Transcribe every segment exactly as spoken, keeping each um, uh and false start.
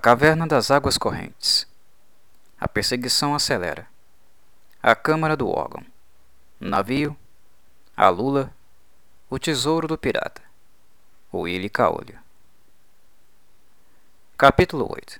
caverna das águas correntes. A perseguição acelera. A câmara do órgão. O navio. A lula. O tesouro do pirata. O Willy Caolho. Capítulo oito.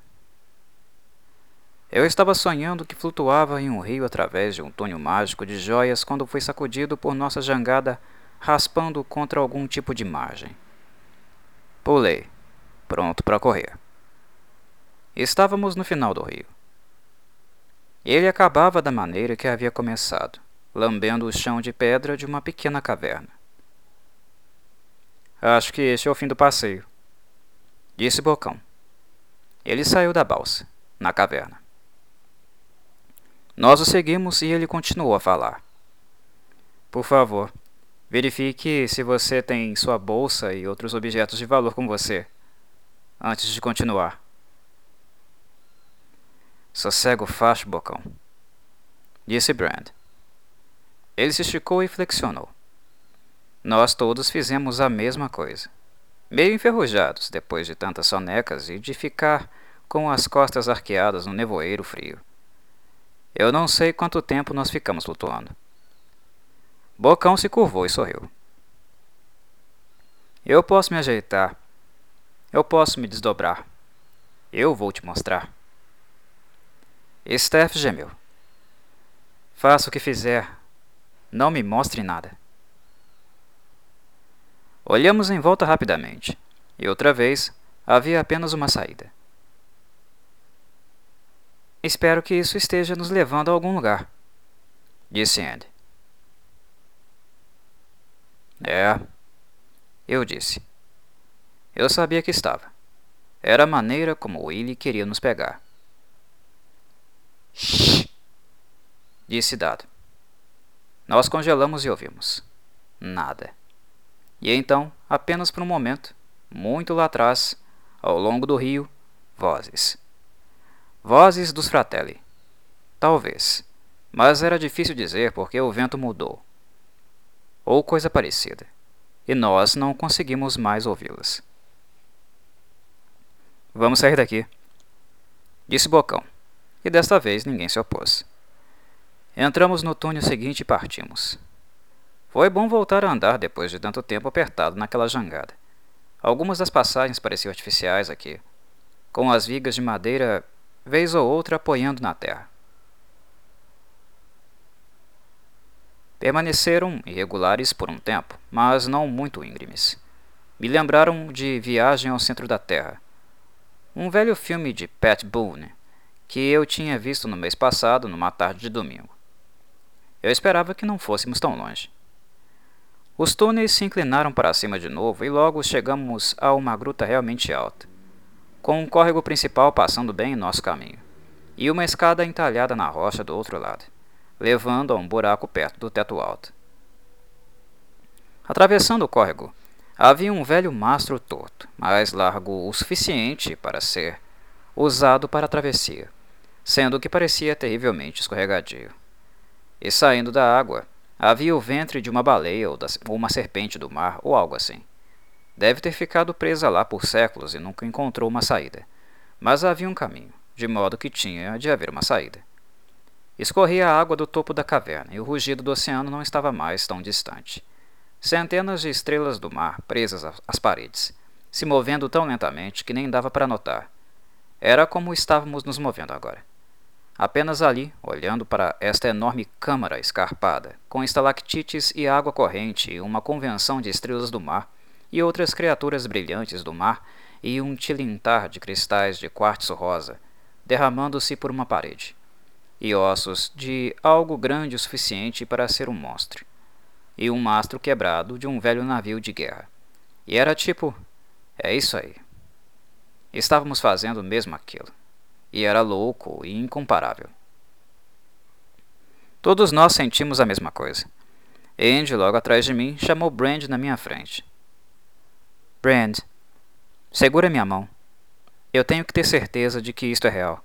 Eu estava sonhando que flutuava em um rio através de um túnel mágico de joias quando fui sacudido por nossa jangada raspando contra algum tipo de margem. Pulei, pronto para correr. Estávamos no final do rio. Ele acabava da maneira que havia começado, lambendo o chão de pedra de uma pequena caverna. Acho que este é o fim do passeio, disse Bocão. Ele saiu da balsa, na caverna. Nós o seguimos e ele continuou a falar. Por favor, verifique se você tem sua bolsa e outros objetos de valor com você, antes de continuar. Sossego facho, Bocão, disse Brand. Ele se esticou e flexionou. Nós todos fizemos a mesma coisa, meio enferrujados depois de tantas sonecas e de ficar com as costas arqueadas no nevoeiro frio. Eu não sei quanto tempo nós ficamos flutuando. Bocão se curvou e sorriu. Eu posso me ajeitar. Eu posso me desdobrar. Eu vou te mostrar. Steph gemeu. Faça o que fizer. Não me mostre nada. Olhamos em volta rapidamente, e outra vez havia apenas uma saída. Espero que isso esteja nos levando a algum lugar, disse Andy. É, eu disse. Eu sabia que estava. Era a maneira como Willy queria nos pegar. Shhh! Disse Dado. Nós congelamos e ouvimos. Nada. E então, apenas por um momento, muito lá atrás, ao longo do rio, vozes. Vozes dos Fratelli. Talvez. Mas era difícil dizer porque o vento mudou. Ou coisa parecida. E nós não conseguimos mais ouvi-las. Vamos sair daqui, disse Bocão. E desta vez ninguém se opôs. Entramos no túnel seguinte e partimos. Foi bom voltar a andar depois de tanto tempo apertado naquela jangada. Algumas das passagens pareciam artificiais aqui, com as vigas de madeira, vez ou outra, apoiando na terra. Permaneceram irregulares por um tempo, mas não muito íngremes. Me lembraram de Viagem ao Centro da Terra, um velho filme de Pat Boone, que eu tinha visto no mês passado, numa tarde de domingo. Eu esperava que não fôssemos tão longe. Os túneis se inclinaram para cima de novo e logo chegamos a uma gruta realmente alta, com um córrego principal passando bem em nosso caminho, e uma escada entalhada na rocha do outro lado, levando a um buraco perto do teto alto. Atravessando o córrego, havia um velho mastro torto, mas largo o suficiente para ser usado para a travessia, sendo que parecia terrivelmente escorregadio. E saindo da água, havia o ventre de uma baleia ou, da, ou uma serpente do mar, ou algo assim. Deve ter ficado presa lá por séculos e nunca encontrou uma saída. Mas havia um caminho, de modo que tinha de haver uma saída. Escorria a água do topo da caverna e o rugido do oceano não estava mais tão distante. Centenas de estrelas do mar presas às paredes, se movendo tão lentamente que nem dava para notar. Era como estávamos nos movendo agora. Apenas ali, olhando para esta enorme câmara escarpada, com estalactites e água corrente e uma convenção de estrelas do mar e outras criaturas brilhantes do mar e um tilintar de cristais de quartzo rosa, derramando-se por uma parede, e ossos de algo grande o suficiente para ser um monstro, e um mastro quebrado de um velho navio de guerra. E era tipo, é isso aí. Estávamos fazendo mesmo aquilo. E era louco e incomparável. Todos nós sentimos a mesma coisa. Andy, logo atrás de mim, chamou Brand na minha frente. Brand, segura minha mão. Eu tenho que ter certeza de que isto é real.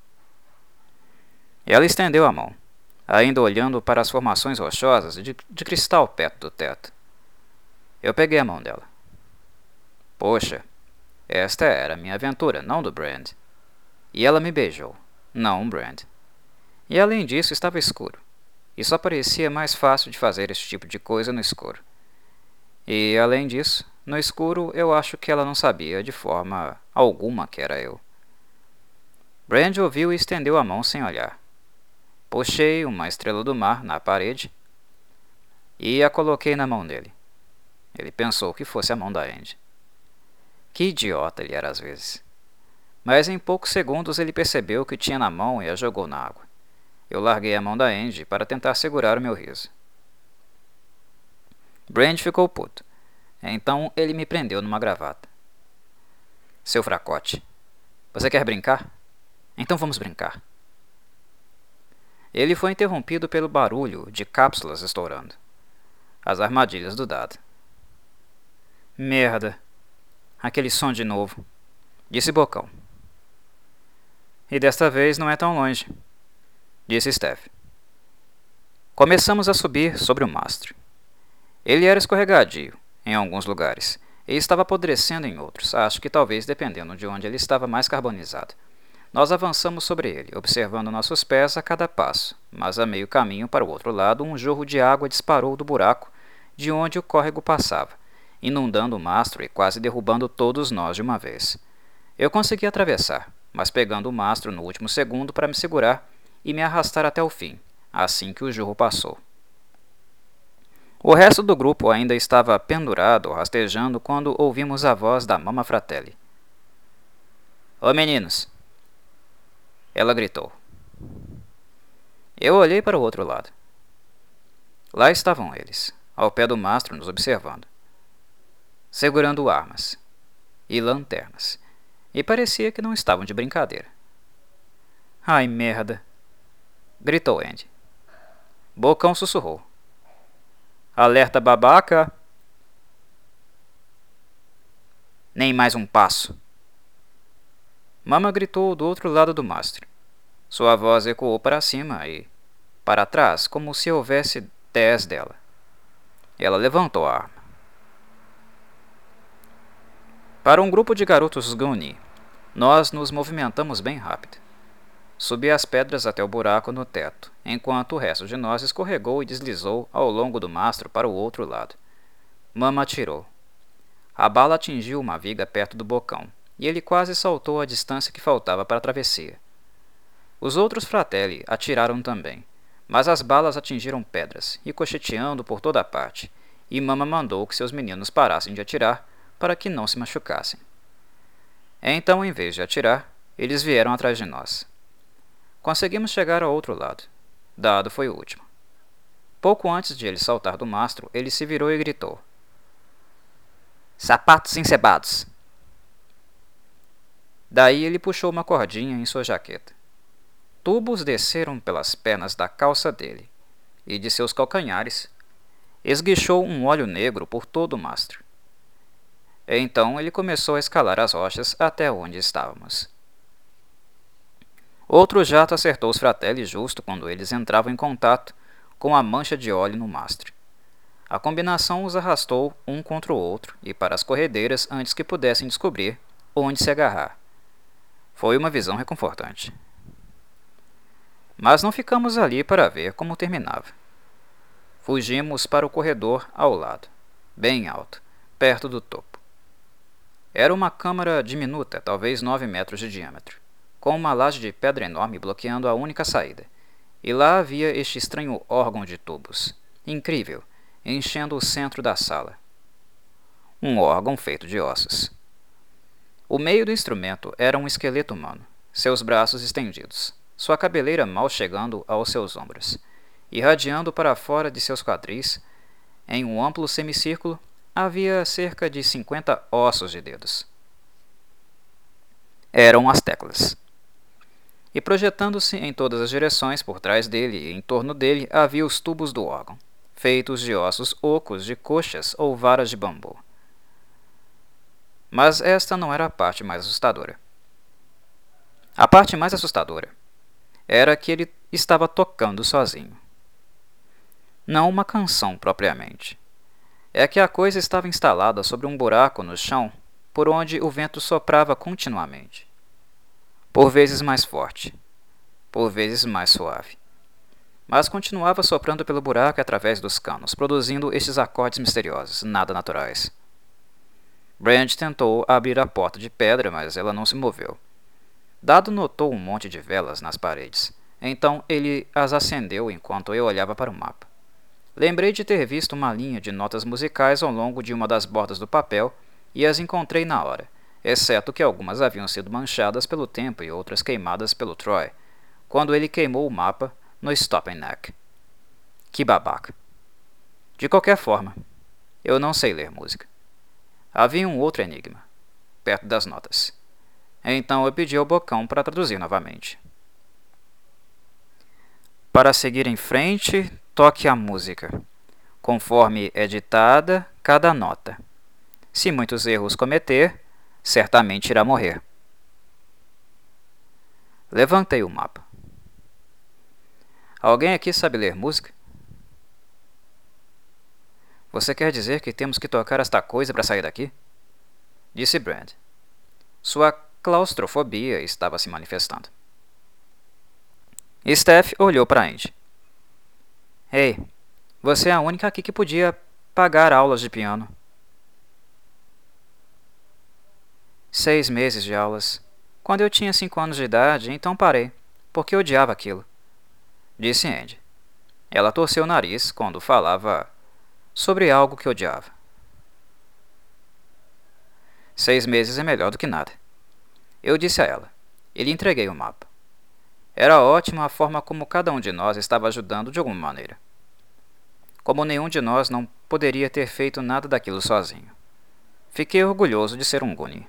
Ela estendeu a mão, ainda olhando para as formações rochosas de, de cristal perto do teto. Eu peguei a mão dela. Poxa, esta era a minha aventura, não do Brand. E ela me beijou, não Brand. E além disso estava escuro, e só parecia mais fácil de fazer esse tipo de coisa no escuro. E além disso, no escuro eu acho que ela não sabia de forma alguma que era eu. Brand ouviu e estendeu a mão sem olhar. Puxei uma estrela do mar na parede e a coloquei na mão dele. Ele pensou que fosse a mão da Andy. Que idiota ele era às vezes. Mas em poucos segundos ele percebeu o que tinha na mão e a jogou na água. Eu larguei a mão da Andy para tentar segurar o meu riso. Brand ficou puto. Então ele me prendeu numa gravata. Seu fracote. Você quer brincar? Então vamos brincar. Ele foi interrompido pelo barulho de cápsulas estourando. As armadilhas do dado. Merda. Aquele som de novo. Disse Bocão. E desta vez não é tão longe, disse Steph. Começamos a subir sobre o mastro. Ele era escorregadio em alguns lugares e estava apodrecendo em outros, acho que talvez dependendo de onde ele estava mais carbonizado. Nós avançamos sobre ele, observando nossos pés a cada passo, mas a meio caminho para o outro lado um jorro de água disparou do buraco de onde o córrego passava, inundando o mastro e quase derrubando todos nós de uma vez. Eu consegui atravessar, mas pegando o mastro no último segundo para me segurar e me arrastar até o fim, assim que o jorro passou. O resto do grupo ainda estava pendurado ou rastejando quando ouvimos a voz da Mama Fratelli. Ô meninos! Ela gritou. Eu olhei para o outro lado. Lá estavam eles, ao pé do mastro nos observando, segurando armas e lanternas, e parecia que não estavam de brincadeira. Ai, merda! Gritou Andy. Bocão sussurrou. Alerta babaca! Nem mais um passo! Mama gritou do outro lado do mastro. Sua voz ecoou para cima e para trás, como se houvesse dez dela. Ela levantou a arma. Para um grupo de garotos Goonie, nós nos movimentamos bem rápido. Subi as pedras até o buraco no teto, enquanto o resto de nós escorregou e deslizou ao longo do mastro para o outro lado. Mama atirou. A bala atingiu uma viga perto do Bocão, e ele quase saltou a distância que faltava para a travessia. Os outros Fratelli atiraram também, mas as balas atingiram pedras, ricocheteando por toda a parte, e Mama mandou que seus meninos parassem de atirar para que não se machucassem. Então, em vez de atirar, eles vieram atrás de nós. Conseguimos chegar ao outro lado. Dado foi o último. Pouco antes de ele saltar do mastro, ele se virou e gritou. Sapatos encebados! Daí ele puxou uma cordinha em sua jaqueta. Tubos desceram pelas pernas da calça dele, e de seus calcanhares esguichou um óleo negro por todo o mastro. Então ele começou a escalar as rochas até onde estávamos. Outro jato acertou os Fratelli justo quando eles entravam em contato com a mancha de óleo no mastro. A combinação os arrastou um contra o outro e para as corredeiras antes que pudessem descobrir onde se agarrar. Foi uma visão reconfortante. Mas não ficamos ali para ver como terminava. Fugimos para o corredor ao lado, bem alto, perto do topo. Era uma câmara diminuta, talvez nove metros de diâmetro, com uma laje de pedra enorme bloqueando a única saída, e lá havia este estranho órgão de tubos, incrível, enchendo o centro da sala. Um órgão feito de ossos. O meio do instrumento era um esqueleto humano, seus braços estendidos, sua cabeleira mal chegando aos seus ombros, irradiando para fora de seus quadris, em um amplo semicírculo, havia cerca de cinquenta ossos de dedos. Eram as teclas. E projetando-se em todas as direções por trás dele e em torno dele havia os tubos do órgão, feitos de ossos ocos de coxas ou varas de bambu. Mas esta não era a parte mais assustadora. A parte mais assustadora era que ele estava tocando sozinho. Não uma canção propriamente. É que a coisa estava instalada sobre um buraco no chão por onde o vento soprava continuamente. por vezes mais forte, por vezes mais suave. Mas continuava soprando pelo buraco e através dos canos, produzindo estes acordes misteriosos, nada naturais. Brand tentou abrir a porta de pedra, mas ela não se moveu. Dado notou um monte de velas nas paredes. Então ele as acendeu enquanto eu olhava para o mapa. Lembrei de ter visto uma linha de notas musicais ao longo de uma das bordas do papel e as encontrei na hora, exceto que algumas haviam sido manchadas pelo tempo e outras queimadas pelo Troy, quando ele queimou o mapa no Stopping Neck. Que babaca. De qualquer forma, eu não sei ler música. Havia um outro enigma, perto das notas. Então eu pedi ao Bocão para traduzir novamente. Para seguir em frente, toque a música, conforme é ditada cada nota. Se muitos erros cometer, certamente irá morrer. Levantei o mapa. Alguém aqui sabe ler música? Você quer dizer que temos que tocar esta coisa para sair daqui? Disse Brand. Sua claustrofobia estava se manifestando. Steph olhou para Andy. Ei, você é a única aqui que podia pagar aulas de piano. Seis meses de aulas. Quando eu tinha cinco anos de idade, então parei, porque odiava aquilo. Disse Andy. Ela torceu o nariz quando falava sobre algo que odiava. Seis meses é melhor do que nada. Eu disse a ela. E lhe entreguei o mapa. Era ótima a forma como cada um de nós estava ajudando de alguma maneira. Como nenhum de nós não poderia ter feito nada daquilo sozinho. Fiquei orgulhoso de ser um Goonie.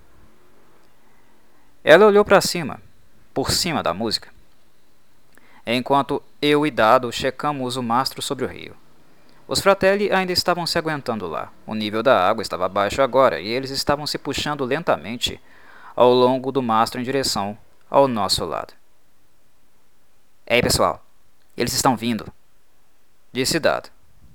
Ela olhou para cima, por cima da música, enquanto eu e Dado checamos o mastro sobre o rio. Os Fratelli ainda estavam se aguentando lá. O nível da água estava baixo agora e eles estavam se puxando lentamente ao longo do mastro em direção ao nosso lado. Ei, pessoal, eles estão vindo, disse Dado.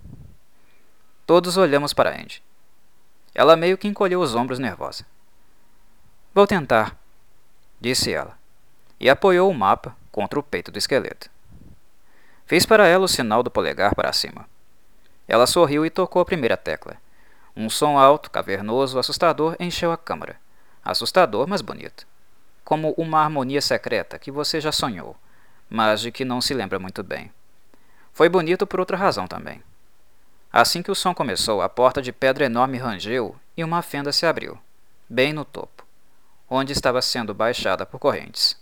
Todos olhamos para Andy. Ela meio que encolheu os ombros nervosa. Vou tentar, disse ela, e apoiou o mapa contra o peito do esqueleto. Fiz para ela o sinal do polegar para cima. Ela sorriu e tocou a primeira tecla. Um som alto, cavernoso, assustador encheu a câmara. Assustador, mas bonito. Como uma harmonia secreta que você já sonhou, mas de que não se lembra muito bem. Foi bonito por outra razão também. Assim que o som começou, a porta de pedra enorme rangeu e uma fenda se abriu, bem no topo, onde estava sendo baixada por correntes.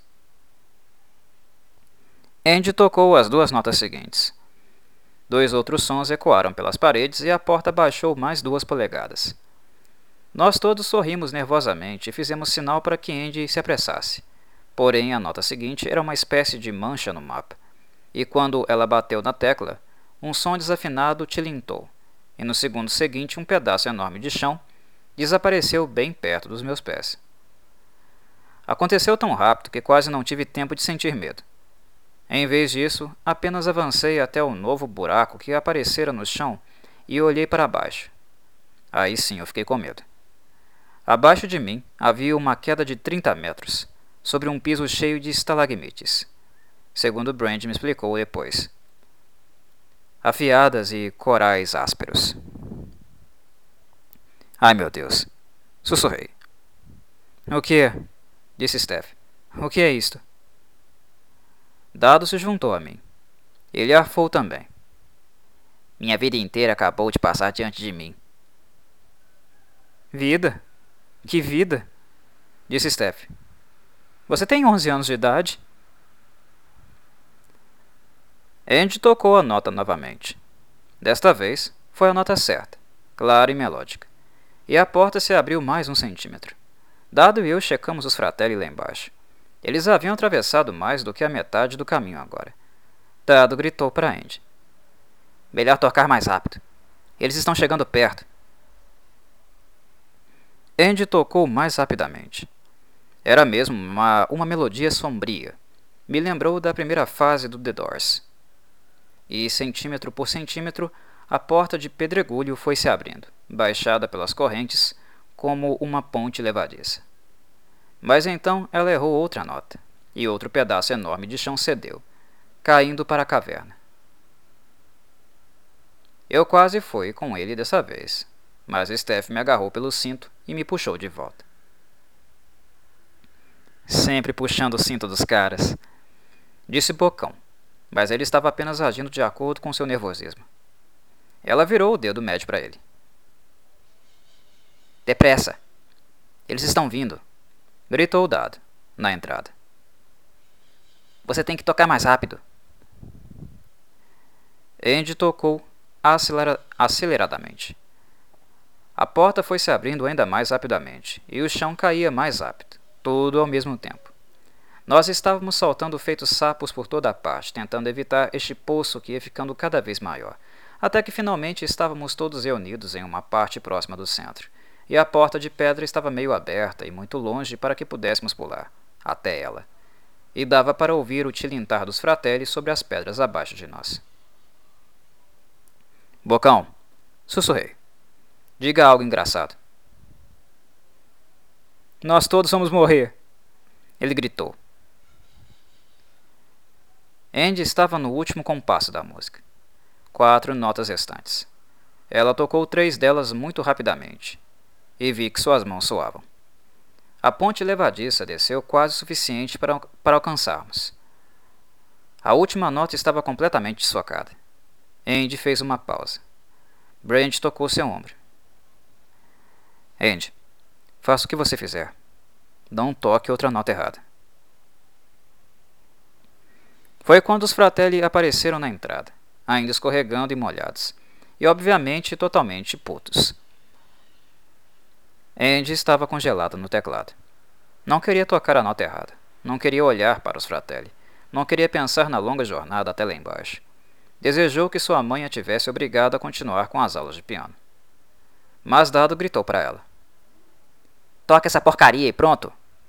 Andy tocou as duas notas seguintes. Dois outros sons ecoaram pelas paredes e a porta baixou mais duas polegadas. Nós todos sorrimos nervosamente e fizemos sinal para que Andy se apressasse. Porém, a nota seguinte era uma espécie de mancha no mapa, e quando ela bateu na tecla, um som desafinado tilintou, e no segundo seguinte um pedaço enorme de chão desapareceu bem perto dos meus pés. Aconteceu tão rápido que quase não tive tempo de sentir medo. Em vez disso, apenas avancei até o novo buraco que aparecera no chão e olhei para baixo. Aí sim eu fiquei com medo. Abaixo de mim havia uma queda de trinta metros, sobre um piso cheio de estalagmites, segundo Brand me explicou depois. Afiadas e corais ásperos. Ai, meu Deus, sussurrei. O que é? Disse Steph. O que é isto? Dado se juntou a mim. Ele arfou também. Minha vida inteira acabou de passar diante de mim. Vida? Que vida? Disse Steph. Você tem onze anos de idade? Andy tocou a nota novamente. Desta vez, foi a nota certa, clara e melódica. E a porta se abriu mais um centímetro. Dado e eu checamos os Fratelli lá embaixo. Eles haviam atravessado mais do que a metade do caminho agora. Dado gritou para Andy. Melhor tocar mais rápido. Eles estão chegando perto. Andy tocou mais rapidamente. Era mesmo uma, uma melodia sombria. Me lembrou da primeira fase do The Doors. E, centímetro por centímetro, a porta de pedregulho foi se abrindo, baixada pelas correntes, como uma ponte levadiça. Mas então ela errou outra nota, e outro pedaço enorme de chão cedeu, caindo para a caverna. Eu quase fui com ele dessa vez, mas Steph me agarrou pelo cinto e me puxou de volta. Sempre puxando o cinto dos caras, disse Bocão, mas ele estava apenas agindo de acordo com seu nervosismo. Ela virou o dedo médio para ele. Depressa! Eles estão vindo! Gritou o dado, na entrada. Você tem que tocar mais rápido. Andy tocou acelera- aceleradamente. A porta foi se abrindo ainda mais rapidamente, e o chão caía mais rápido, tudo ao mesmo tempo. Nós estávamos saltando feitos sapos por toda a parte, tentando evitar este poço que ia ficando cada vez maior, até que finalmente estávamos todos reunidos em uma parte próxima do centro, e a porta de pedra estava meio aberta e muito longe para que pudéssemos pular, até ela, e dava para ouvir o tilintar dos fratelli sobre as pedras abaixo de nós. Bocão, sussurrei. Diga algo engraçado. Nós todos vamos morrer, ele gritou. Andy estava no último compasso da música. Quatro notas restantes. Ela tocou três delas muito rapidamente, e vi que suas mãos suavam. A ponte levadiça desceu quase o suficiente para, para alcançarmos. A última nota estava completamente desfocada. Andy fez uma pausa. Brand tocou seu ombro. Andy, faça o que você fizer. Não toque outra nota errada. Foi quando os fratelli apareceram na entrada, ainda escorregando e molhados, e obviamente totalmente putos. Andy estava congelado no teclado. Não queria tocar a nota errada. Não queria olhar para os fratelli. Não queria pensar na longa jornada até lá embaixo. Desejou que sua mãe a tivesse obrigado a continuar com as aulas de piano. Mas Dado gritou para ela. Toca essa porcaria e pronto!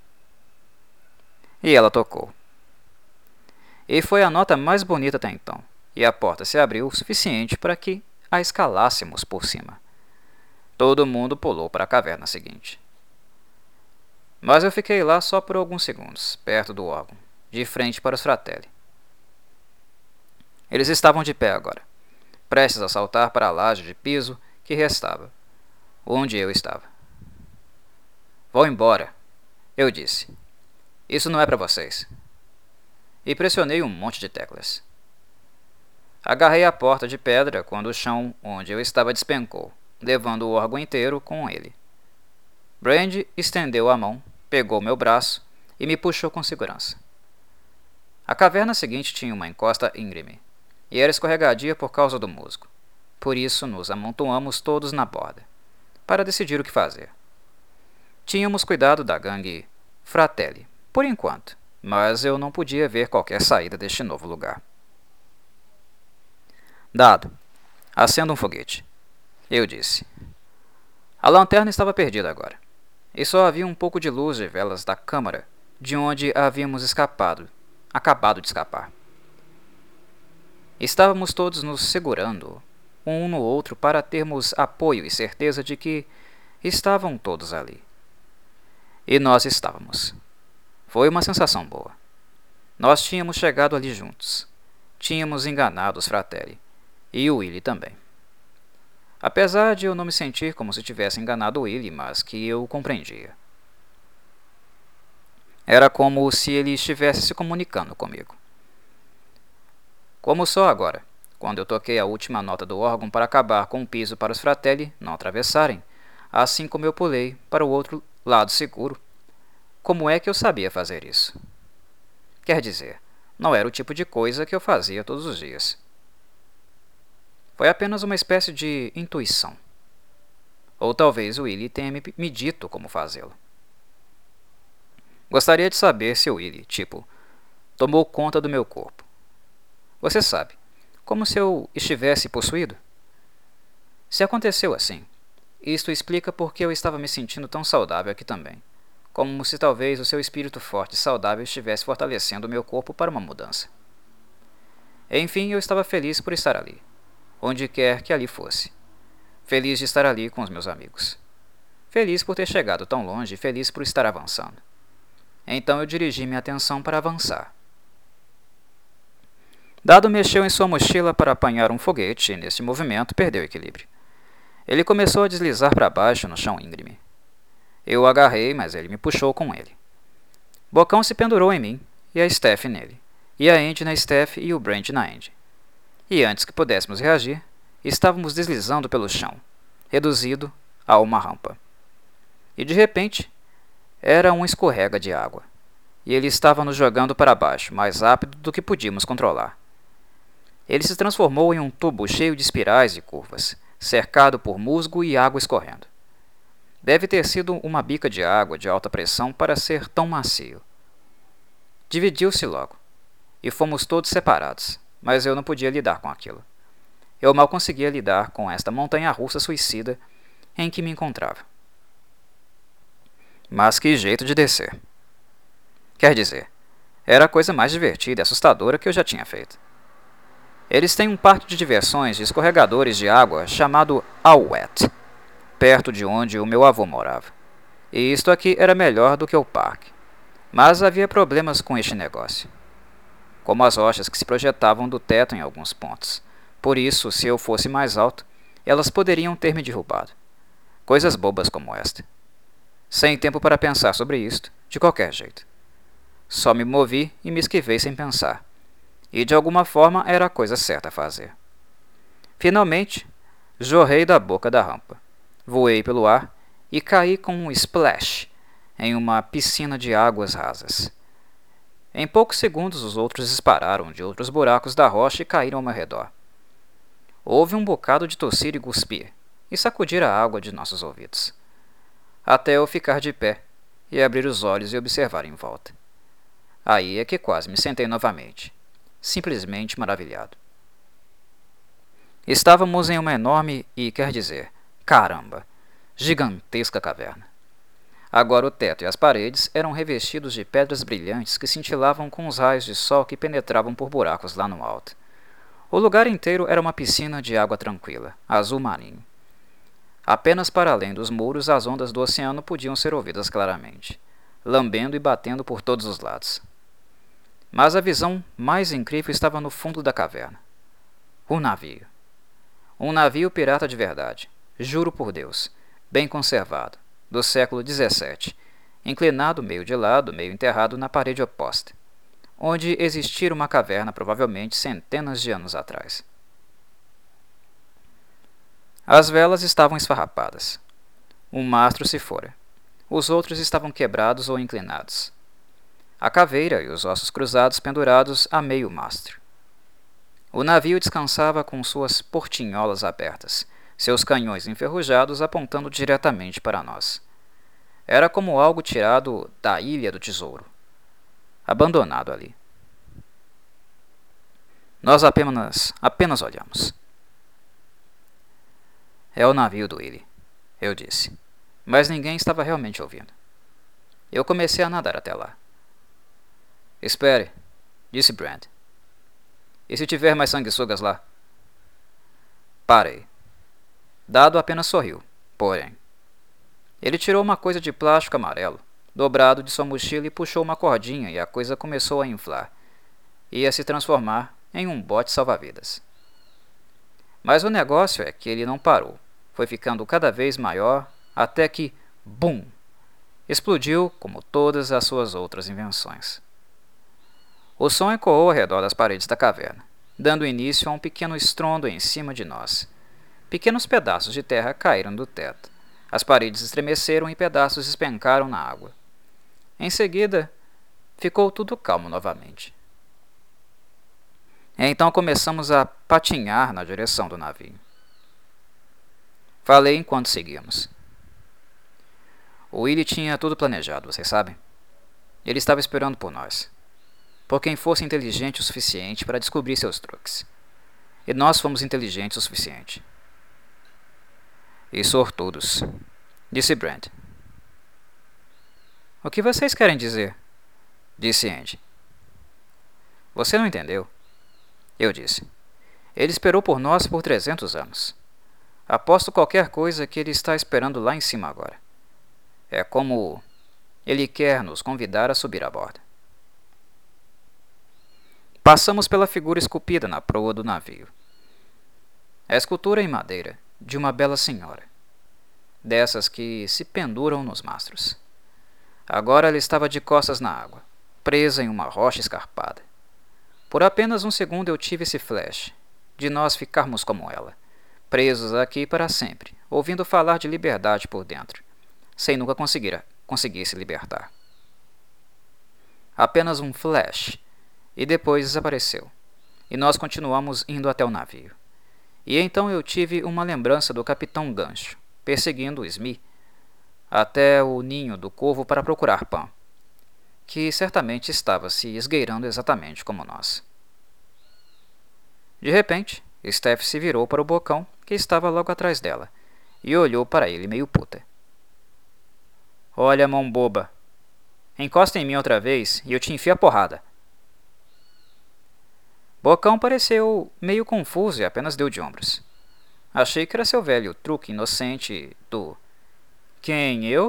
E ela tocou. E foi a nota mais bonita até então, e a porta se abriu o suficiente para que a escalássemos por cima. Todo mundo pulou para a caverna seguinte. Mas eu fiquei lá só por alguns segundos, perto do órgão, de frente para os fratelli. Eles estavam de pé agora, prestes a saltar para a laje de piso que restava, onde eu estava. Vão embora, eu disse. Isso não é para vocês. E pressionei um monte de teclas. Agarrei a porta de pedra quando o chão onde eu estava despencou, levando o órgão inteiro com ele. Brand estendeu a mão, pegou meu braço e me puxou com segurança. A caverna seguinte tinha uma encosta íngreme, e era escorregadia por causa do musgo. Por isso nos amontoamos todos na borda, para decidir o que fazer. Tínhamos cuidado da gangue Fratelli, por enquanto, mas eu não podia ver qualquer saída deste novo lugar. Dado, acenda um foguete, eu disse. A lanterna estava perdida agora, e só havia um pouco de luz de velas da câmara de onde havíamos escapado, acabado de escapar. Estávamos todos nos segurando um no outro para termos apoio e certeza de que estavam todos ali. E nós estávamos. Foi uma sensação boa. Nós tínhamos chegado ali juntos. Tínhamos enganado os fratelli. E o Willy também. Apesar de eu não me sentir como se tivesse enganado o Willy, mas que eu o compreendia. Era como se ele estivesse se comunicando comigo. Como só agora, quando eu toquei a última nota do órgão para acabar com o piso para os fratelli não atravessarem, assim como eu pulei para o outro lado seguro. Como é que eu sabia fazer isso? Quer dizer, não era o tipo de coisa que eu fazia todos os dias. Foi apenas uma espécie de intuição. Ou talvez o Willy tenha me, me dito como fazê-lo. Gostaria de saber se o Willy, tipo, tomou conta do meu corpo. Você sabe, como se eu estivesse possuído? Se aconteceu assim, isto explica por que eu estava me sentindo tão saudável aqui também. Como se talvez o seu espírito forte e saudável estivesse fortalecendo o meu corpo para uma mudança. Enfim, eu estava feliz por estar ali, onde quer que ali fosse. Feliz de estar ali com os meus amigos. Feliz por ter chegado tão longe e feliz por estar avançando. Então eu dirigi minha atenção para avançar. Dado mexeu em sua mochila para apanhar um foguete e, nesse movimento, perdeu o equilíbrio. Ele começou a deslizar para baixo no chão íngreme. Eu o agarrei, mas ele me puxou com ele. Bocão se pendurou em mim, e a Steph nele, e a Andy na Steph e o Brent na Andy. E antes que pudéssemos reagir, estávamos deslizando pelo chão, reduzido a uma rampa. E de repente, era um escorrega de água, e ele estava nos jogando para baixo, mais rápido do que podíamos controlar. Ele se transformou em um tubo cheio de espirais e curvas, cercado por musgo e água escorrendo. Deve ter sido uma bica de água de alta pressão para ser tão macio. Dividiu-se logo, e fomos todos separados, mas eu não podia lidar com aquilo. Eu mal conseguia lidar com esta montanha-russa suicida em que me encontrava. Mas que jeito de descer! Quer dizer, era a coisa mais divertida e assustadora que eu já tinha feito. Eles têm um parque de diversões de escorregadores de água chamado All-Wet, perto de onde o meu avô morava. E isto aqui era melhor do que o parque. Mas havia problemas com este negócio, como as rochas que se projetavam do teto em alguns pontos. Por isso, se eu fosse mais alto, elas poderiam ter me derrubado. Coisas bobas como esta. Sem tempo para pensar sobre isto, de qualquer jeito. Só me movi e me esquivei sem pensar. E de alguma forma era a coisa certa a fazer. Finalmente, jorrei da boca da rampa. Voei pelo ar e caí com um splash em uma piscina de águas rasas. Em poucos segundos os outros dispararam de outros buracos da rocha e caíram ao meu redor. Houve um bocado de tossir e cuspir, e sacudir a água de nossos ouvidos. Até eu ficar de pé e abrir os olhos e observar em volta. Aí é que quase me sentei novamente, simplesmente maravilhado. Estávamos em uma enorme e, quer dizer, caramba, gigantesca caverna. Agora o teto e as paredes eram revestidos de pedras brilhantes que cintilavam com os raios de sol que penetravam por buracos lá no alto. O lugar inteiro era uma piscina de água tranquila, azul marinho. Apenas para além dos muros, as ondas do oceano podiam ser ouvidas claramente, lambendo e batendo por todos os lados. Mas a visão mais incrível estava no fundo da caverna. Um navio. Um navio pirata de verdade, juro por Deus, bem conservado, do século dezessete, inclinado meio de lado, meio enterrado na parede oposta, onde existira uma caverna provavelmente centenas de anos atrás. As velas estavam esfarrapadas. Um mastro se fora. Os outros estavam quebrados ou inclinados. A caveira e os ossos cruzados pendurados a meio mastro. O navio descansava com suas portinholas abertas, seus canhões enferrujados apontando diretamente para nós. Era como algo tirado da Ilha do Tesouro, abandonado ali. Nós apenas, apenas olhamos. É o navio do Willy, eu disse, mas ninguém estava realmente ouvindo. Eu comecei a nadar até lá. Espere, disse Brand. E se tiver mais sanguessugas lá? Parei. Dado apenas sorriu, porém. Ele tirou uma coisa de plástico amarelo, dobrado de sua mochila e puxou uma cordinha e a coisa começou a inflar. Ia se transformar em um bote salva-vidas. Mas o negócio é que ele não parou. Foi ficando cada vez maior até que, bum, explodiu como todas as suas outras invenções. O som ecoou ao redor das paredes da caverna, dando início a um pequeno estrondo em cima de nós. Pequenos pedaços de terra caíram do teto. As paredes estremeceram e pedaços despencaram na água. Em seguida, ficou tudo calmo novamente. Então começamos a patinhar na direção do navio. Falei enquanto seguíamos. O Willy tinha tudo planejado, vocês sabem? Ele estava esperando por nós. Por quem fosse inteligente o suficiente para descobrir seus truques. E nós fomos inteligentes o suficiente. E sortudos, disse Brand. O que vocês querem dizer? Disse Andy. Você não entendeu? Eu disse. Ele esperou por nós por trezentos anos. Aposto qualquer coisa que ele está esperando lá em cima agora. É como... Ele quer nos convidar a subir a bordo. Passamos pela figura esculpida na proa do navio. A escultura em madeira de uma bela senhora, dessas que se penduram nos mastros. Agora ela estava de costas na água, presa em uma rocha escarpada. Por apenas um segundo eu tive esse flash, de nós ficarmos como ela, presos aqui para sempre, ouvindo falar de liberdade por dentro, sem nunca conseguir, conseguir se libertar. Apenas um flash, e depois desapareceu, e nós continuamos indo até o navio. E então eu tive uma lembrança do Capitão Gancho, perseguindo Smee até o ninho do corvo para procurar pão, que certamente estava se esgueirando exatamente como nós. De repente, Steph se virou para o bocão, que estava logo atrás dela, e olhou para ele meio puta. Olha, mão boba. Encosta em mim outra vez e eu te enfio a porrada. Bocão pareceu meio confuso e apenas deu de ombros. Achei que era seu velho truque inocente do... Quem, eu?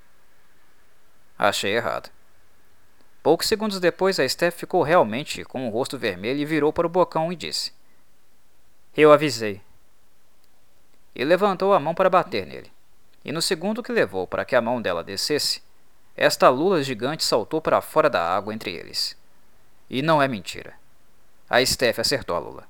Achei errado. Poucos segundos depois, a Steph ficou realmente com o rosto vermelho e virou para o Bocão e disse: Eu avisei. E levantou a mão para bater nele. E no segundo que levou para que a mão dela descesse, esta lula gigante saltou para fora da água entre eles. E não é mentira. A Steph acertou a lula.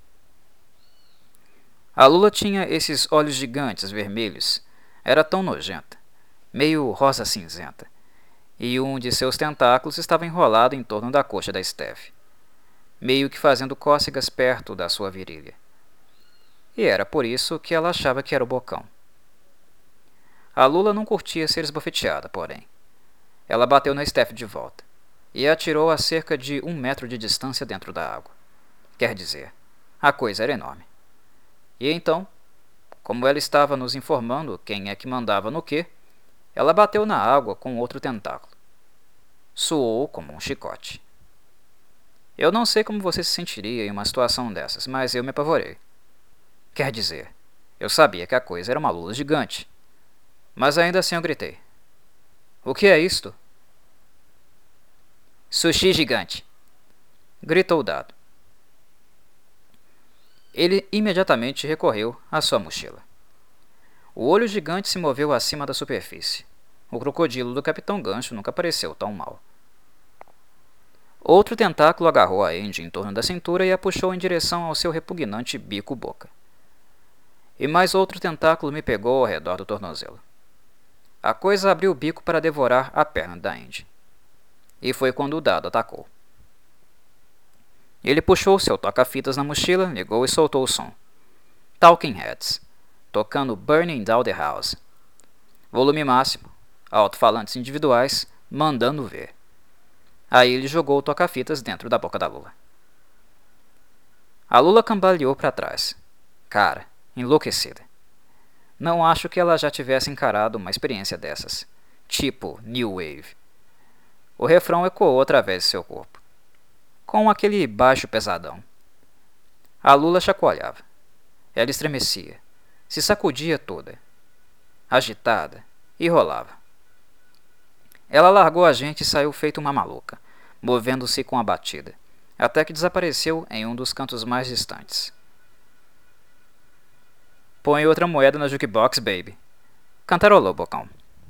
A lula tinha esses olhos gigantes vermelhos. Era tão nojenta, meio rosa cinzenta, e um de seus tentáculos estava enrolado em torno da coxa da Steph, meio que fazendo cócegas perto da sua virilha. E era por isso que ela achava que era o Bocão. A lula não curtia ser esbofeteada, porém. Ela bateu na Steph de volta, e a atirou a cerca de um metro de distância dentro da água. Quer dizer, a coisa era enorme. E então, como ela estava nos informando quem é que mandava no quê, ela bateu na água com outro tentáculo. Soou como um chicote. Eu não sei como você se sentiria em uma situação dessas, mas eu me apavorei. Quer dizer, eu sabia que a coisa era uma lula gigante, mas ainda assim eu gritei: O que é isto? Sushi gigante! Gritou o dado. Ele imediatamente recorreu à sua mochila. O olho gigante se moveu acima da superfície. O crocodilo do Capitão Gancho nunca pareceu tão mal. Outro tentáculo agarrou a Andy em torno da cintura e a puxou em direção ao seu repugnante bico-boca. E mais outro tentáculo me pegou ao redor do tornozelo. A coisa abriu o bico para devorar a perna da Andy. E foi quando o dado atacou. Ele puxou seu toca-fitas na mochila, ligou e soltou o som. Talking Heads, tocando Burning Down the House. Volume máximo, alto-falantes individuais, mandando ver. Aí ele jogou o toca-fitas dentro da boca da lula. A lula cambaleou para trás. Cara, enlouquecida. Não acho que ela já tivesse encarado uma experiência dessas. Tipo New Wave. O refrão ecoou através de seu corpo, com aquele baixo pesadão. A lula chacoalhava. Ela estremecia, se sacudia toda, agitada, e rolava. Ela largou a gente e saiu feito uma maluca, movendo-se com a batida, até que desapareceu em um dos cantos mais distantes. Põe outra moeda na jukebox, baby, cantarolou Bocão.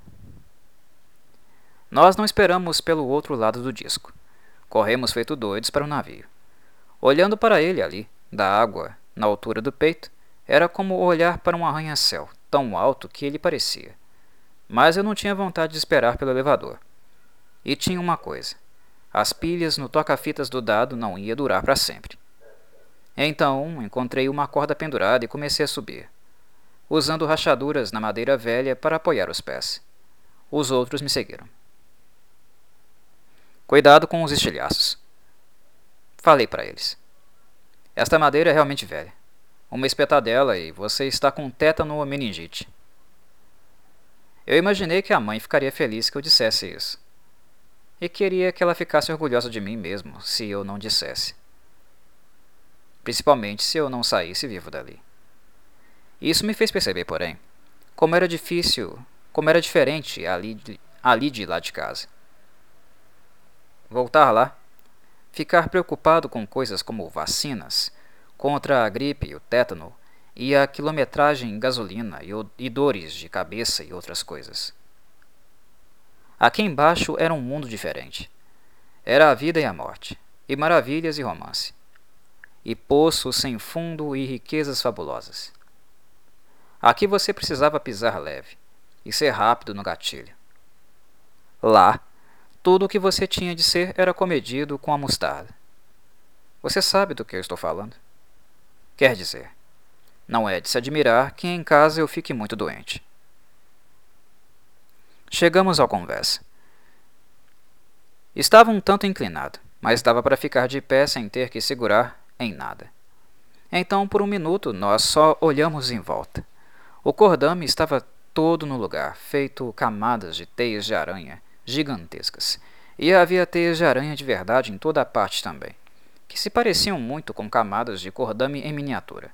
Nós não esperamos pelo outro lado do disco. Corremos feito doidos para o navio. Olhando para ele ali, da água, na altura do peito, era como olhar para um arranha-céu, tão alto que ele parecia. Mas eu não tinha vontade de esperar pelo elevador. E tinha uma coisa: as pilhas no toca-fitas do dado não ia durar para sempre. Então, encontrei uma corda pendurada e comecei a subir, usando rachaduras na madeira velha para apoiar os pés. Os outros me seguiram. Cuidado com os estilhaços, falei para eles. Esta madeira é realmente velha. Uma espetadela e você está com tétano ou meningite. Eu imaginei que a mãe ficaria feliz que eu dissesse isso. E queria que ela ficasse orgulhosa de mim mesmo se eu não dissesse. Principalmente se eu não saísse vivo dali. Isso me fez perceber, porém, como era difícil, como era diferente ali, ali de lá de casa. Voltar lá, ficar preocupado com coisas como vacinas contra a gripe e o tétano, e a quilometragem em gasolina e, o, e dores de cabeça e outras coisas. Aqui embaixo era um mundo diferente. Era a vida e a morte, e maravilhas e romance, e poços sem fundo e riquezas fabulosas. Aqui você precisava pisar leve e ser rápido no gatilho. Lá, tudo o que você tinha de ser era comedido com a mostarda. Você sabe do que eu estou falando? Quer dizer, não é de se admirar que em casa eu fique muito doente. Chegamos ao convés. Estava um tanto inclinado, mas dava para ficar de pé sem ter que segurar em nada. Então, por um minuto, nós só olhamos em volta. O cordame estava todo no lugar, feito camadas de teias de aranha gigantescas. E havia teias de aranha de verdade em toda a parte também, que se pareciam muito com camadas de cordame em miniatura.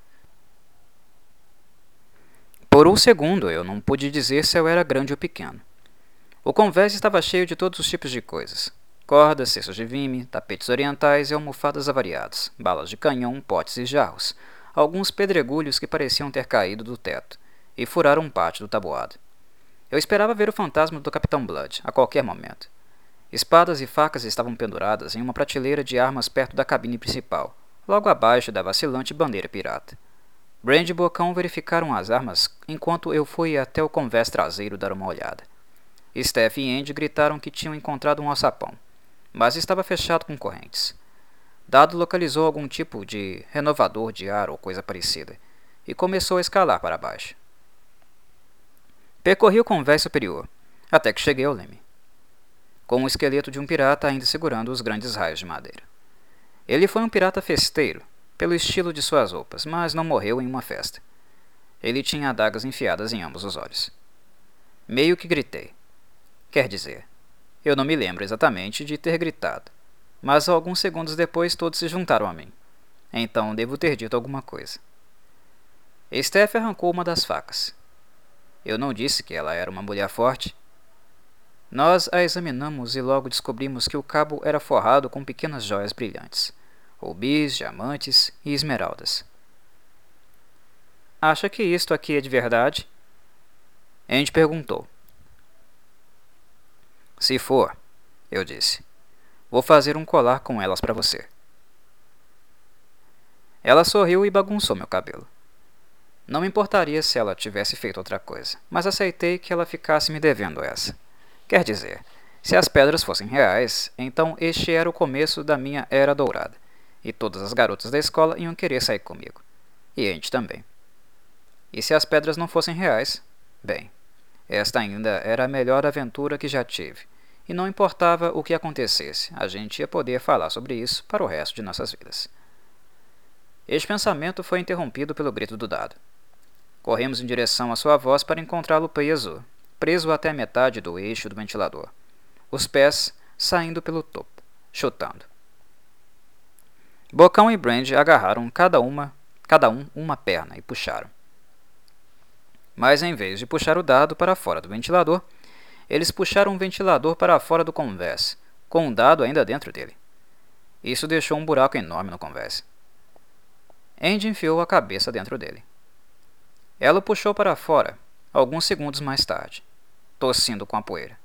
Por um segundo eu não pude dizer se eu era grande ou pequeno. O convés estava cheio de todos os tipos de coisas. Cordas, cestos de vime, tapetes orientais e almofadas avariadas, balas de canhão, potes e jarros, alguns pedregulhos que pareciam ter caído do teto e furaram um pátio do tabuado. Eu esperava ver o fantasma do Capitão Blood a qualquer momento. Espadas e facas estavam penduradas em uma prateleira de armas perto da cabine principal, logo abaixo da vacilante bandeira pirata. Brand e Bocão verificaram as armas enquanto eu fui até o convés traseiro dar uma olhada. Steph e Andy gritaram que tinham encontrado um alçapão, mas estava fechado com correntes. Dado localizou algum tipo de renovador de ar ou coisa parecida, e começou a escalar para baixo. Percorri o convés superior, até que cheguei ao leme, com o esqueleto de um pirata ainda segurando os grandes raios de madeira. Ele foi um pirata festeiro, pelo estilo de suas roupas, mas não morreu em uma festa. Ele tinha adagas enfiadas em ambos os olhos. Meio que gritei. Quer dizer, eu não me lembro exatamente de ter gritado, mas alguns segundos depois todos se juntaram a mim. Então devo ter dito alguma coisa. Steph arrancou uma das facas. Eu não disse que ela era uma mulher forte. Nós a examinamos e logo descobrimos que o cabo era forrado com pequenas joias brilhantes, rubis, diamantes e esmeraldas. Acha que isto aqui é de verdade? Andy perguntou. Se for, eu disse, vou fazer um colar com elas para você. Ela sorriu e bagunçou meu cabelo. Não me importaria se ela tivesse feito outra coisa, mas aceitei que ela ficasse me devendo essa. Quer dizer, se as pedras fossem reais, então este era o começo da minha era dourada, e todas as garotas da escola iam querer sair comigo. E Andy também. E se as pedras não fossem reais, bem, esta ainda era a melhor aventura que já tive, e não importava o que acontecesse, a gente ia poder falar sobre isso para o resto de nossas vidas. Este pensamento foi interrompido pelo grito do dado. Corremos em direção à sua voz para encontrá-lo preso, preso até a metade do eixo do ventilador, os pés saindo pelo topo, chutando. Bocão e Brand agarraram cada uma, cada um uma perna e puxaram. Mas em vez de puxar o dado para fora do ventilador, eles puxaram o ventilador para fora do convés, com o dado ainda dentro dele. Isso deixou um buraco enorme no convés. Andy enfiou a cabeça dentro dele. Ela o puxou para fora, alguns segundos mais tarde, tossindo com a poeira.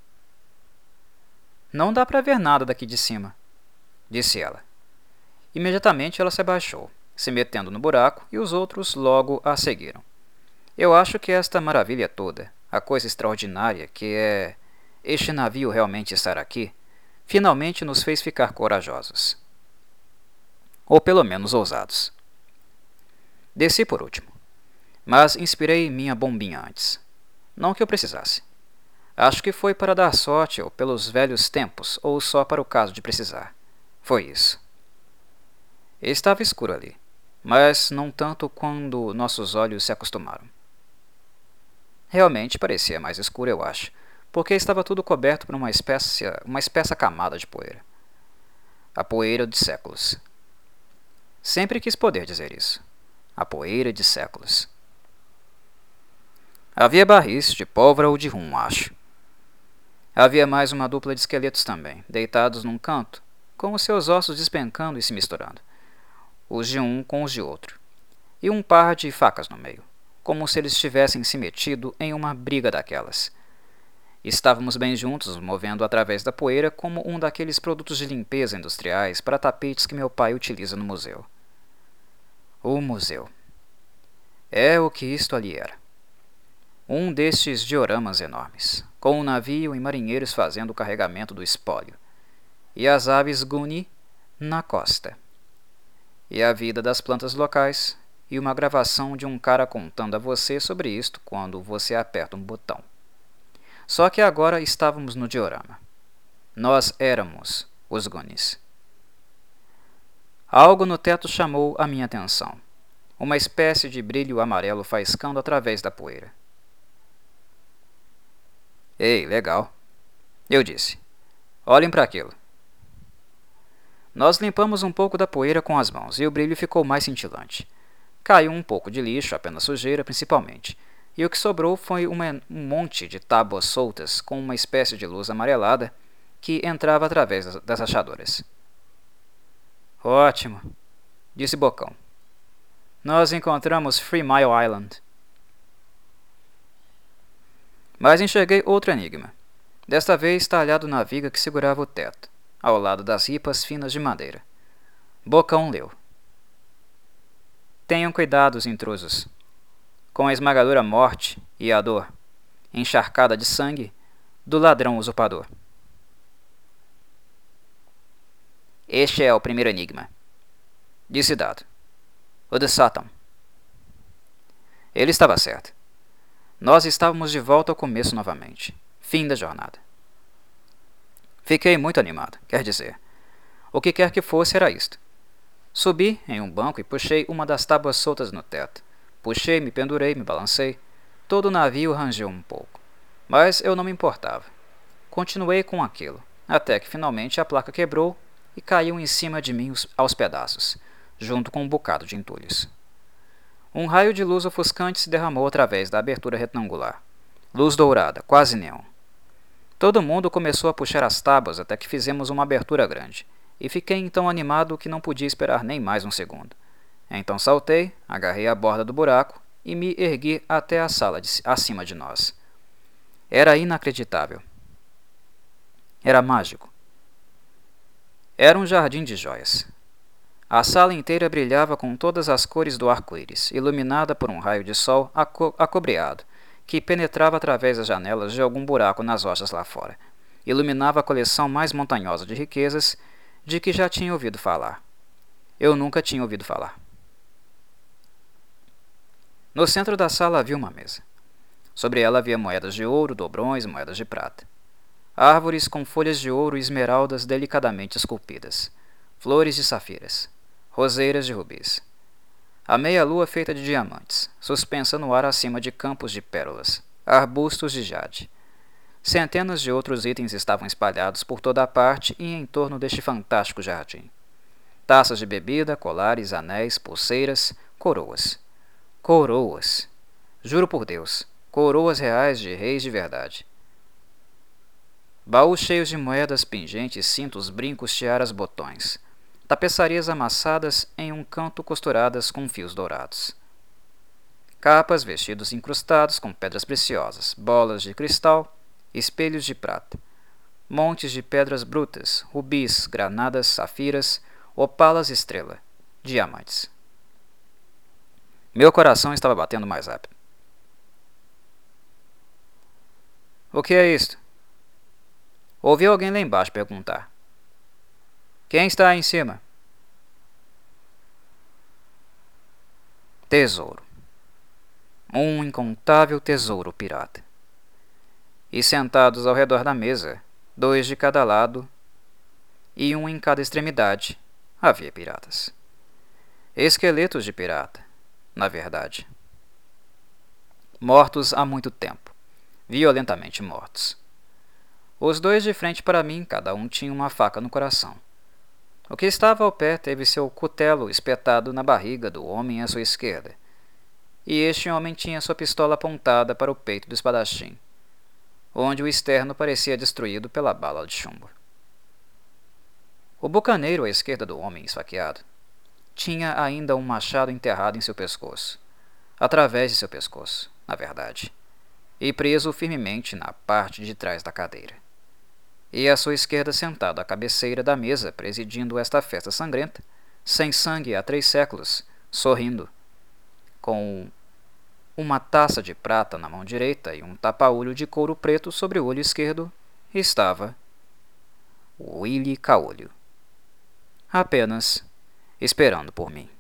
Não dá para ver nada daqui de cima, disse ela. Imediatamente ela se abaixou, se metendo no buraco, e os outros logo a seguiram. Eu acho que esta maravilha toda, a coisa extraordinária que é este navio realmente estar aqui, finalmente nos fez ficar corajosos. Ou pelo menos ousados. Desci por último, mas inspirei minha bombinha antes. Não que eu precisasse. Acho que foi para dar sorte ou pelos velhos tempos, ou só para o caso de precisar. Foi isso. Estava escuro ali, mas não tanto quando nossos olhos se acostumaram. Realmente parecia mais escuro, eu acho, porque estava tudo coberto por uma espécie, uma espessa camada de poeira. A poeira de séculos. Sempre quis poder dizer isso. A poeira de séculos. Havia barris de pólvora ou de rum, acho. Havia mais uma dupla de esqueletos também, deitados num canto, com os seus ossos despencando e se misturando, os de um com os de outro, e um par de facas no meio, como se eles tivessem se metido em uma briga daquelas. Estávamos bem juntos, movendo através da poeira como um daqueles produtos de limpeza industriais para tapetes que meu pai utiliza no museu. O museu. É o que isto ali era. Um destes dioramas enormes, com um navio e marinheiros fazendo o carregamento do espólio, e as aves guni na costa, e a vida das plantas locais, e uma gravação de um cara contando a você sobre isto quando você aperta um botão. Só que agora estávamos no diorama. Nós éramos os Goonies. Algo no teto chamou a minha atenção. Uma espécie de brilho amarelo faiscando através da poeira. Ei, legal. Eu disse. Olhem para aquilo. Nós limpamos um pouco da poeira com as mãos e o brilho ficou mais cintilante. Caiu um pouco de lixo, apenas sujeira principalmente, e o que sobrou foi uma, um monte de tábuas soltas com uma espécie de luz amarelada que entrava através das, das rachaduras. Ótimo, disse Bocão. Nós encontramos Three Mile Island. Mas enxerguei outro enigma, desta vez talhado na viga que segurava o teto, ao lado das ripas finas de madeira. Bocão leu. Tenham cuidado, os intrusos. Com a esmagadora morte e a dor, encharcada de sangue, do ladrão usurpador. Este é o primeiro enigma, disse Dado. O de Satan. Ele estava certo. Nós estávamos de volta ao começo novamente. Fim da jornada. Fiquei muito animado, quer dizer. O que quer que fosse era isto. Subi em um banco e puxei uma das tábuas soltas no teto. Puxei, me pendurei, me balancei. Todo o navio rangeu um pouco. Mas eu não me importava. Continuei com aquilo, até que finalmente a placa quebrou e caiu em cima de mim aos pedaços, junto com um bocado de entulhos. Um raio de luz ofuscante se derramou através da abertura retangular. Luz dourada, quase neon. Todo mundo começou a puxar as tábuas até que fizemos uma abertura grande, e fiquei tão animado que não podia esperar nem mais um segundo. Então saltei, agarrei a borda do buraco e me ergui até a sala de, acima de nós. Era inacreditável. Era mágico. Era um jardim de joias. A sala inteira brilhava com todas as cores do arco-íris, iluminada por um raio de sol aco acobreado, que penetrava através das janelas de algum buraco nas rochas lá fora. Iluminava a coleção mais montanhosa de riquezas de que já tinha ouvido falar. Eu nunca tinha ouvido falar. No centro da sala havia uma mesa. Sobre ela havia moedas de ouro, dobrões e moedas de prata. Árvores com folhas de ouro e esmeraldas delicadamente esculpidas. Flores de safiras. Roseiras de rubis. A meia-lua feita de diamantes, suspensa no ar acima de campos de pérolas. Arbustos de jade. Centenas de outros itens estavam espalhados por toda a parte e em torno deste fantástico jardim. Taças de bebida, colares, anéis, pulseiras, coroas. Coroas. Juro por Deus, coroas reais de reis de verdade. Baús cheios de moedas, pingentes, cintos, brincos, tiaras, botões. Tapeçarias amassadas em um canto costuradas com fios dourados. Capas, vestidos incrustados com pedras preciosas, bolas de cristal, espelhos de prata. Montes de pedras brutas, rubis, granadas, safiras, opalas estrela, diamantes. Meu coração estava batendo mais rápido. O que é isto? Ouvi alguém lá embaixo perguntar. Quem está aí em cima? Tesouro. Um incontável tesouro pirata. E sentados ao redor da mesa, dois de cada lado e um em cada extremidade, havia piratas. Esqueletos de pirata, na verdade. Mortos há muito tempo, violentamente mortos. Os dois de frente para mim, cada um tinha uma faca no coração. O que estava ao pé teve seu cutelo espetado na barriga do homem à sua esquerda, e este homem tinha sua pistola apontada para o peito do espadachim. onde o externo parecia destruído pela bala de chumbo. O bucaneiro à esquerda do homem esfaqueado tinha ainda um machado enterrado em seu pescoço, através de seu pescoço, na verdade, e preso firmemente na parte de trás da cadeira. E à sua esquerda, sentado à cabeceira da mesa, presidindo esta festa sangrenta, sem sangue há três séculos, sorrindo, com uma taça de prata na mão direita e um tapa-olho de couro preto sobre o olho esquerdo, estava Willy Caolho, apenas esperando por mim.